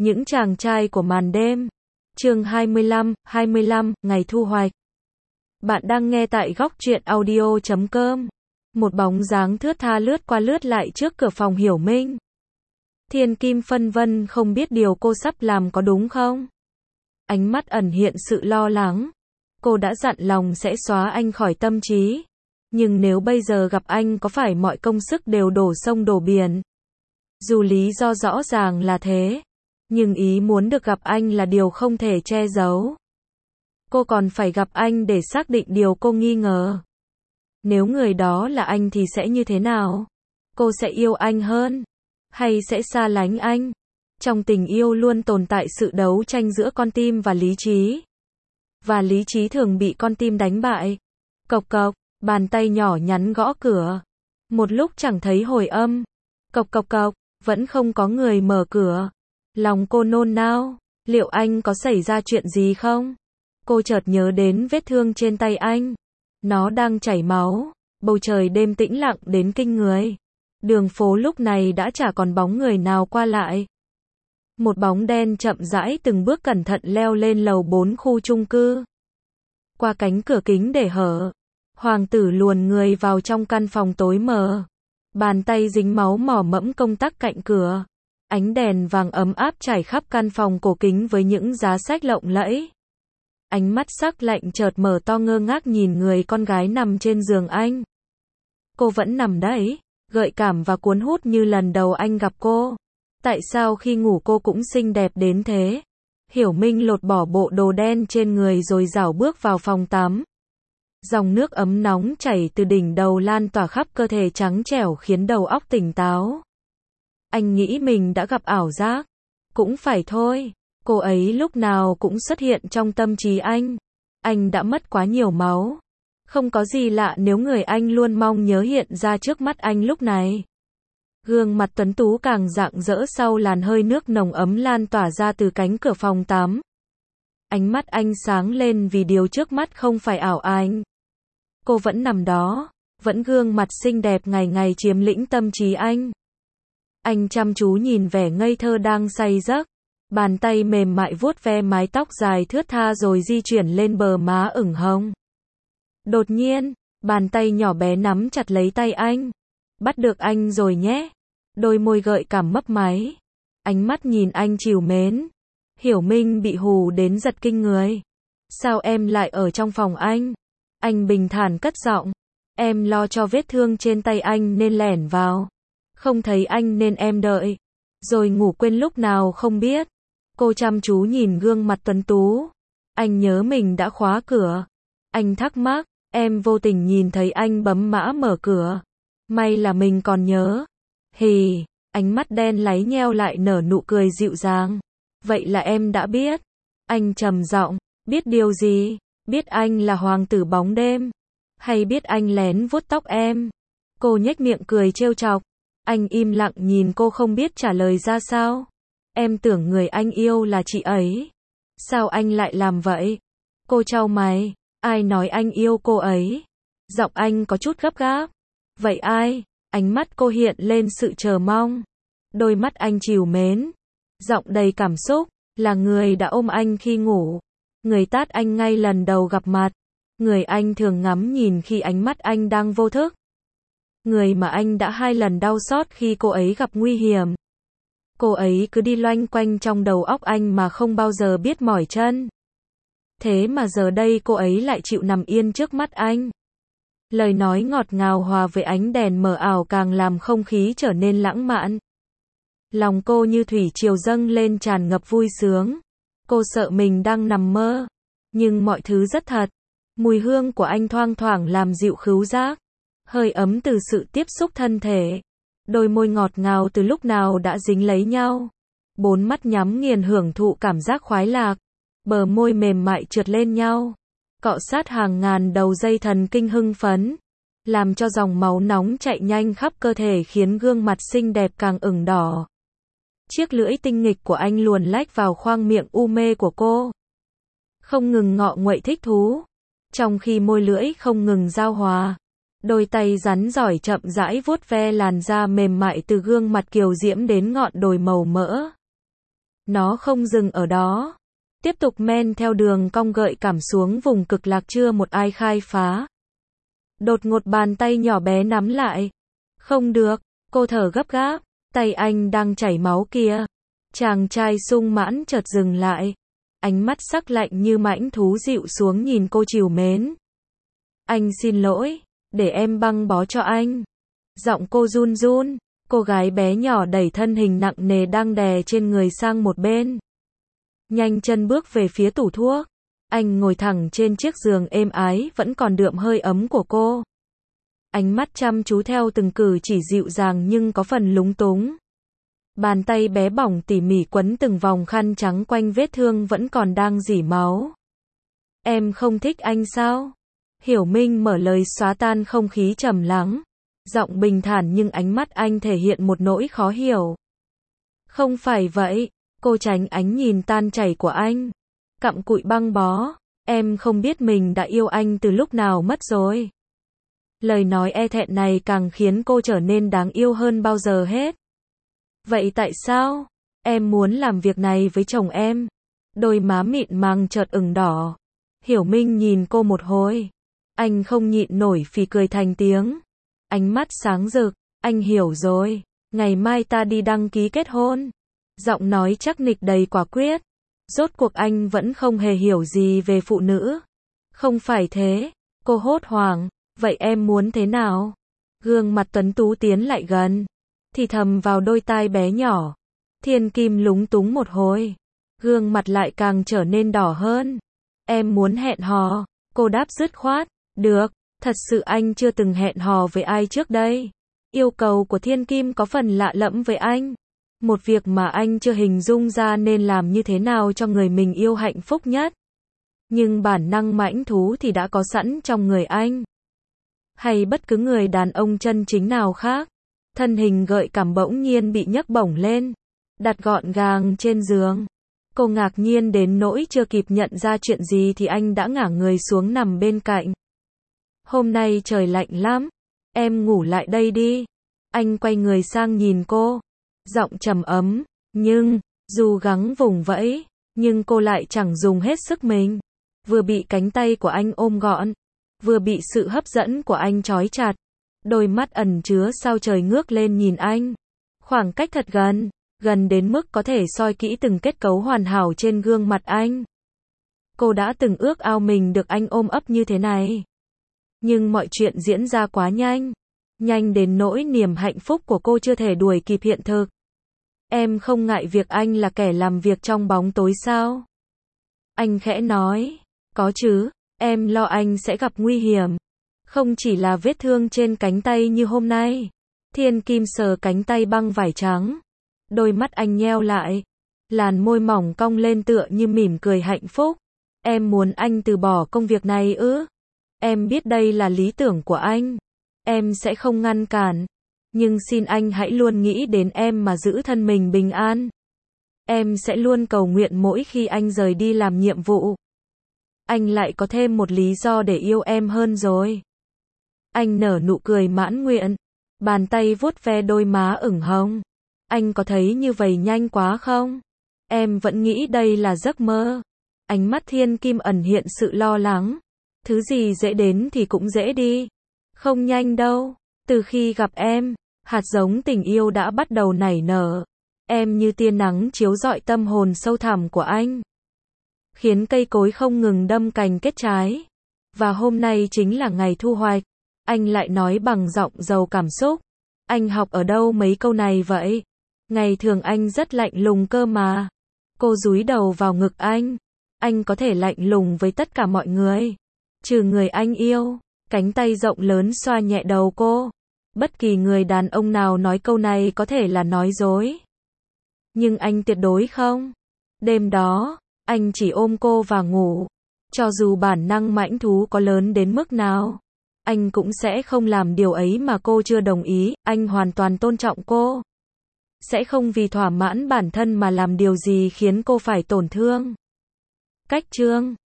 Những chàng trai của màn đêm. Chương 25, ngày thu hoạch. Bạn đang nghe tại góc truyện audio.com. Một bóng dáng thướt tha lướt qua lướt lại trước cửa phòng Hiểu Minh. Thiên Kim phân vân không biết điều cô sắp làm có đúng không? Ánh mắt ẩn hiện sự lo lắng. Cô đã dặn lòng sẽ xóa anh khỏi tâm trí. Nhưng nếu bây giờ gặp anh có phải mọi công sức đều đổ sông đổ biển? Dù lý do rõ ràng là thế, nhưng ý muốn được gặp anh là điều không thể che giấu. Cô còn phải gặp anh để xác định điều cô nghi ngờ. Nếu người đó là anh thì sẽ như thế nào? Cô sẽ yêu anh hơn? Hay sẽ xa lánh anh? Trong tình yêu luôn tồn tại sự đấu tranh giữa con tim và lý trí. Và lý trí thường bị con tim đánh bại. Cộc cộc, bàn tay nhỏ nhắn gõ cửa. Một lúc chẳng thấy hồi âm. Cộc cộc cộc, vẫn không có người mở cửa. Lòng cô nôn nao, liệu anh có xảy ra chuyện gì không? Cô chợt nhớ đến vết thương trên tay anh. Nó đang chảy máu, bầu trời đêm tĩnh lặng đến kinh người. Đường phố lúc này đã chả còn bóng người nào qua lại. Một bóng đen chậm rãi từng bước cẩn thận leo lên lầu 4 khu chung cư. Qua cánh cửa kính để hở, hoàng tử luồn người vào trong căn phòng tối mờ. Bàn tay dính máu mỏ mẫm công tắc cạnh cửa. Ánh đèn vàng ấm áp trải khắp căn phòng cổ kính với những giá sách lộng lẫy. Ánh mắt sắc lạnh chợt mở to ngơ ngác nhìn người con gái nằm trên giường anh. Cô vẫn nằm đấy, gợi cảm và cuốn hút như lần đầu anh gặp cô. Tại sao khi ngủ cô cũng xinh đẹp đến thế? Hiểu Minh lột bỏ bộ đồ đen trên người rồi rảo bước vào phòng tắm. Dòng nước ấm nóng chảy từ đỉnh đầu lan tỏa khắp cơ thể trắng trẻo khiến đầu óc tỉnh táo. Anh nghĩ mình đã gặp ảo giác. Cũng phải thôi, cô ấy lúc nào cũng xuất hiện trong tâm trí anh. Anh đã mất quá nhiều máu. Không có gì lạ nếu người anh luôn mong nhớ hiện ra trước mắt anh lúc này. Gương mặt tuấn tú càng rạng rỡ sau làn hơi nước nồng ấm lan tỏa ra từ cánh cửa phòng tắm. Ánh mắt anh sáng lên vì điều trước mắt không phải ảo ảnh. Cô vẫn nằm đó, vẫn gương mặt xinh đẹp ngày ngày chiếm lĩnh tâm trí anh. Anh chăm chú nhìn vẻ ngây thơ đang say giấc. Bàn tay mềm mại vuốt ve mái tóc dài thướt tha rồi di chuyển lên bờ má ửng hồng. Đột nhiên, bàn tay nhỏ bé nắm chặt lấy tay anh. Bắt được anh rồi nhé. Đôi môi gợi cảm mấp máy. Ánh mắt nhìn anh trìu mến. Hiểu Minh bị hù đến giật kinh người. Sao em lại ở trong phòng anh? Anh bình thản cất giọng. Em lo cho vết thương trên tay anh nên lẻn vào. Không thấy anh nên em đợi. Rồi ngủ quên lúc nào không biết. Cô chăm chú nhìn gương mặt tuấn tú. Anh nhớ mình đã khóa cửa. Anh thắc mắc. Em vô tình nhìn thấy anh bấm mã mở cửa. May là mình còn nhớ. Hì, ánh mắt đen láy nheo lại nở nụ cười dịu dàng. Vậy là em đã biết. Anh trầm giọng. Biết điều gì? Biết anh là hoàng tử bóng đêm? Hay biết anh lén vuốt tóc em? Cô nhếch miệng cười trêu chọc. Anh im lặng nhìn cô không biết trả lời ra sao. Em tưởng người anh yêu là chị ấy. Sao anh lại làm vậy? Cô chau mày. Ai nói anh yêu cô ấy? Giọng anh có chút gấp gáp. Vậy ai? Ánh mắt cô hiện lên sự chờ mong. Đôi mắt anh trìu mến. Giọng đầy cảm xúc. Là người đã ôm anh khi ngủ. Người tát anh ngay lần đầu gặp mặt. Người anh thường ngắm nhìn khi ánh mắt anh đang vô thức. Người mà anh đã 2 lần đau xót khi cô ấy gặp nguy hiểm. Cô ấy cứ đi loanh quanh trong đầu óc anh mà không bao giờ biết mỏi chân. Thế mà giờ đây cô ấy lại chịu nằm yên trước mắt anh. Lời nói ngọt ngào hòa với ánh đèn mờ ảo càng làm không khí trở nên lãng mạn. Lòng cô như thủy triều dâng lên tràn ngập vui sướng. Cô sợ mình đang nằm mơ. Nhưng mọi thứ rất thật. Mùi hương của anh thoang thoảng làm dịu khứu giác. Hơi ấm từ sự tiếp xúc thân thể. Đôi môi ngọt ngào từ lúc nào đã dính lấy nhau. 4 mắt nhắm nghiền hưởng thụ cảm giác khoái lạc. Bờ môi mềm mại trượt lên nhau. Cọ sát hàng ngàn đầu dây thần kinh hưng phấn. Làm cho dòng máu nóng chạy nhanh khắp cơ thể khiến gương mặt xinh đẹp càng ửng đỏ. Chiếc lưỡi tinh nghịch của anh luồn lách vào khoang miệng u mê của cô. Không ngừng ngọ nguậy thích thú. Trong khi môi lưỡi không ngừng giao hòa. Đôi tay rắn giỏi chậm rãi vuốt ve làn da mềm mại từ gương mặt kiều diễm đến ngọn đồi màu mỡ. Nó không dừng ở đó. Tiếp tục men theo đường cong gợi cảm xuống vùng cực lạc chưa một ai khai phá. Đột ngột bàn tay nhỏ bé nắm lại. Không được, cô thở gấp gáp, tay anh đang chảy máu kìa. Chàng trai sung mãn chợt dừng lại. Ánh mắt sắc lạnh như mãnh thú dịu xuống nhìn cô trìu mến. Anh xin lỗi, để em băng bó cho anh. Giọng cô run run, cô gái bé nhỏ đẩy thân hình nặng nề đang đè trên người sang một bên. Nhanh chân bước về phía tủ thuốc. Anh ngồi thẳng trên chiếc giường êm ái vẫn còn đượm hơi ấm của cô. Ánh mắt chăm chú theo từng cử chỉ dịu dàng nhưng có phần lúng túng. Bàn tay bé bỏng tỉ mỉ quấn từng vòng khăn trắng quanh vết thương vẫn còn đang rỉ máu. Em không thích anh sao? Hiểu Minh mở lời xóa tan không khí trầm lắng. Giọng bình thản nhưng ánh mắt anh thể hiện một nỗi khó hiểu. Không phải vậy, cô tránh ánh nhìn tan chảy của anh. Cặm cụi băng bó, em không biết mình đã yêu anh từ lúc nào mất rồi. Lời nói e thẹn này càng khiến cô trở nên đáng yêu hơn bao giờ hết. Vậy tại sao? Em muốn làm việc này với chồng em. Đôi má mịn màng chợt ửng đỏ. Hiểu Minh nhìn cô một hồi. Anh không nhịn nổi phì cười thành tiếng. Ánh mắt sáng rực, anh hiểu rồi. Ngày mai ta đi đăng ký kết hôn. Giọng nói chắc nịch đầy quả quyết. Rốt cuộc anh vẫn không hề hiểu gì về phụ nữ. Không phải thế. Cô hốt hoảng. Vậy em muốn thế nào? Gương mặt tuấn tú tiến lại gần. Thì thầm vào đôi tai bé nhỏ. Thiên Kim lúng túng một hồi. Gương mặt lại càng trở nên đỏ hơn. Em muốn hẹn hò. Cô đáp dứt khoát. Được, thật sự anh chưa từng hẹn hò với ai trước đây. Yêu cầu của Thiên Kim có phần lạ lẫm với anh. Một việc mà anh chưa hình dung ra nên làm như thế nào cho người mình yêu hạnh phúc nhất. Nhưng bản năng mãnh thú thì đã có sẵn trong người anh. Hay bất cứ người đàn ông chân chính nào khác. Thân hình gợi cảm bỗng nhiên bị nhấc bổng lên. Đặt gọn gàng trên giường. Cô ngạc nhiên đến nỗi chưa kịp nhận ra chuyện gì thì anh đã ngả người xuống nằm bên cạnh. Hôm nay trời lạnh lắm. Em ngủ lại đây đi. Anh quay người sang nhìn cô. Giọng trầm ấm. Nhưng, dù gắng vùng vẫy, nhưng cô lại chẳng dùng hết sức mình. Vừa bị cánh tay của anh ôm gọn. Vừa bị sự hấp dẫn của anh trói chặt. Đôi mắt ẩn chứa sao trời ngước lên nhìn anh. Khoảng cách thật gần. Gần đến mức có thể soi kỹ từng kết cấu hoàn hảo trên gương mặt anh. Cô đã từng ước ao mình được anh ôm ấp như thế này. Nhưng mọi chuyện diễn ra quá nhanh. Nhanh đến nỗi niềm hạnh phúc của cô chưa thể đuổi kịp hiện thực. Em không ngại việc anh là kẻ làm việc trong bóng tối sao? Anh khẽ nói. Có chứ, em lo anh sẽ gặp nguy hiểm. Không chỉ là vết thương trên cánh tay như hôm nay. Thiên Kim sờ cánh tay băng vải trắng. Đôi mắt anh nheo lại. Làn môi mỏng cong lên tựa như mỉm cười hạnh phúc. Em muốn anh từ bỏ công việc này ư? Em biết đây là lý tưởng của anh. Em sẽ không ngăn cản. Nhưng xin anh hãy luôn nghĩ đến em mà giữ thân mình bình an. Em sẽ luôn cầu nguyện mỗi khi anh rời đi làm nhiệm vụ. Anh lại có thêm một lý do để yêu em hơn rồi. Anh nở nụ cười mãn nguyện. Bàn tay vuốt ve đôi má ửng hồng. Anh có thấy như vậy nhanh quá không? Em vẫn nghĩ đây là giấc mơ. Ánh mắt Thiên Kim ẩn hiện sự lo lắng. Thứ gì dễ đến thì cũng dễ đi. Không nhanh đâu. Từ khi gặp em, hạt giống tình yêu đã bắt đầu nảy nở. Em như tia nắng chiếu rọi tâm hồn sâu thẳm của anh. Khiến cây cối không ngừng đâm cành kết trái. Và hôm nay chính là ngày thu hoạch. Anh lại nói bằng giọng giàu cảm xúc. Anh học ở đâu mấy câu này vậy? Ngày thường anh rất lạnh lùng cơ mà. Cô dúi đầu vào ngực anh. Anh có thể lạnh lùng với tất cả mọi người. Trừ người anh yêu. Cánh tay rộng lớn xoa nhẹ đầu cô. Bất kỳ người đàn ông nào nói câu này có thể là nói dối. Nhưng anh tuyệt đối không. Đêm đó, anh chỉ ôm cô và ngủ. Cho dù bản năng mãnh thú có lớn đến mức nào, anh cũng sẽ không làm điều ấy mà cô chưa đồng ý. Anh hoàn toàn tôn trọng cô. Sẽ không vì thỏa mãn bản thân mà làm điều gì khiến cô phải tổn thương. Cách chương